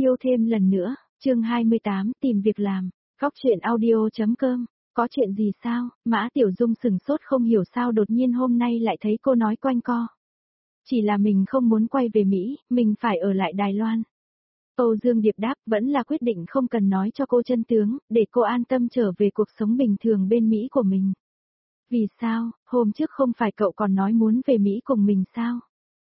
Yêu thêm lần nữa, chương 28 tìm việc làm, góc chuyện audio.com, có chuyện gì sao? Mã Tiểu Dung sừng sốt không hiểu sao đột nhiên hôm nay lại thấy cô nói quanh co. Chỉ là mình không muốn quay về Mỹ, mình phải ở lại Đài Loan. Âu Dương Điệp đáp vẫn là quyết định không cần nói cho cô chân tướng, để cô an tâm trở về cuộc sống bình thường bên Mỹ của mình. Vì sao, hôm trước không phải cậu còn nói muốn về Mỹ cùng mình sao?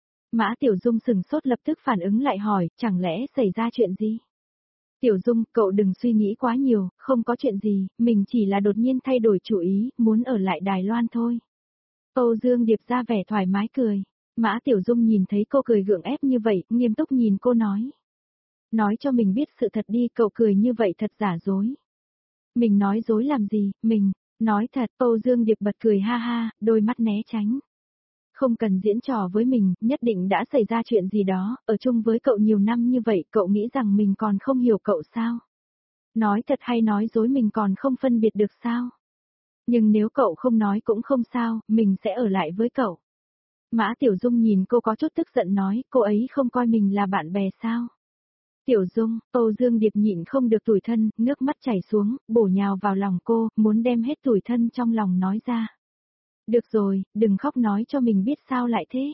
Mã Tiểu Dung sừng sốt lập tức phản ứng lại hỏi, chẳng lẽ xảy ra chuyện gì? Tiểu Dung, cậu đừng suy nghĩ quá nhiều, không có chuyện gì, mình chỉ là đột nhiên thay đổi chủ ý, muốn ở lại Đài Loan thôi. Âu Dương Điệp ra vẻ thoải mái cười. Mã Tiểu Dung nhìn thấy cô cười gượng ép như vậy, nghiêm túc nhìn cô nói. Nói cho mình biết sự thật đi, cậu cười như vậy thật giả dối. Mình nói dối làm gì, nói thật, Âu Dương Điệp bật cười ha ha, đôi mắt né tránh. Không cần diễn trò với mình, nhất định đã xảy ra chuyện gì đó, ở chung với cậu nhiều năm như vậy, cậu nghĩ rằng mình còn không hiểu cậu sao? Nói thật hay nói dối mình còn không phân biệt được sao? Nhưng nếu cậu không nói cũng không sao, mình sẽ ở lại với cậu. Mã Tiểu Dung nhìn cô có chút tức giận nói, cô ấy không coi mình là bạn bè sao? Tiểu Dung, Âu Dương Điệp nhịn không được tủi thân, nước mắt chảy xuống, bổ nhào vào lòng cô, muốn đem hết tủi thân trong lòng nói ra. Được rồi, đừng khóc nói cho mình biết sao lại thế.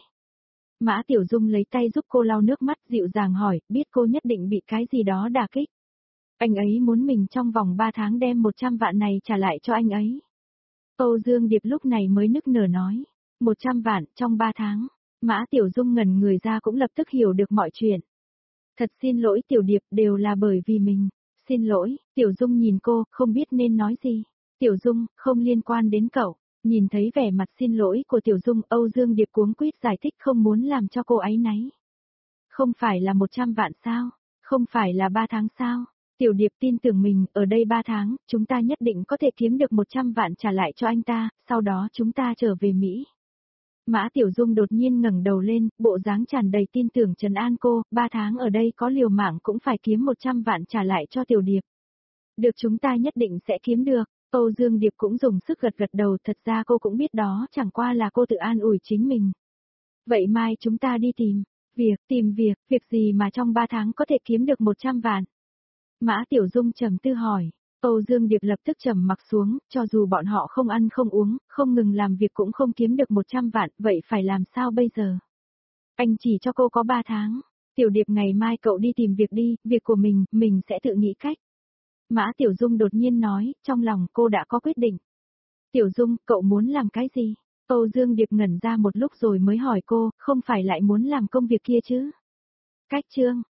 Mã Tiểu Dung lấy tay giúp cô lau nước mắt dịu dàng hỏi, biết cô nhất định bị cái gì đó đả kích. Anh ấy muốn mình trong vòng 3 tháng đem 100 vạn này trả lại cho anh ấy. Âu Dương Điệp lúc này mới nức nở nói, 100 vạn trong 3 tháng. Mã Tiểu Dung ngẩn người ra cũng lập tức hiểu được mọi chuyện. Thật xin lỗi Tiểu Điệp, đều là bởi vì mình. Xin lỗi, Tiểu Dung nhìn cô, không biết nên nói gì. Tiểu Dung, không liên quan đến cậu. Nhìn thấy vẻ mặt xin lỗi của Tiểu Dung, Âu Dương Điệp cuống quýt giải thích không muốn làm cho cô áy náy. Không phải là 100 vạn sao? Không phải là 3 tháng sao? Tiểu Điệp tin tưởng mình, ở đây 3 tháng, chúng ta nhất định có thể kiếm được 100 vạn trả lại cho anh ta, sau đó chúng ta trở về Mỹ. Mã Tiểu Dung đột nhiên ngẩng đầu lên, bộ dáng tràn đầy tin tưởng trấn an cô, 3 tháng ở đây có liều mạng cũng phải kiếm 100 vạn trả lại cho Tiểu Điệp. Được, chúng ta nhất định sẽ kiếm được. Âu Dương Điệp cũng dùng sức gật gật đầu, thật ra cô cũng biết đó chẳng qua là cô tự an ủi chính mình. Vậy mai chúng ta đi tìm việc gì mà trong 3 tháng có thể kiếm được 100 vạn? Mã Tiểu Dung trầm tư hỏi. Âu Dương Điệp lập tức trầm mặc xuống, cho dù bọn họ không ăn không uống, không ngừng làm việc cũng không kiếm được 100 vạn, vậy phải làm sao bây giờ? Anh chỉ cho cô có 3 tháng. Tiểu Điệp, ngày mai cậu đi tìm việc đi, việc của mình sẽ tự nghĩ cách. Mã Tiểu Dung đột nhiên nói, trong lòng cô đã có quyết định. Tiểu Dung, cậu muốn làm cái gì? Âu Dương Điệp ngẩn ra một lúc rồi mới hỏi cô, không phải lại muốn làm công việc kia chứ? Cách chương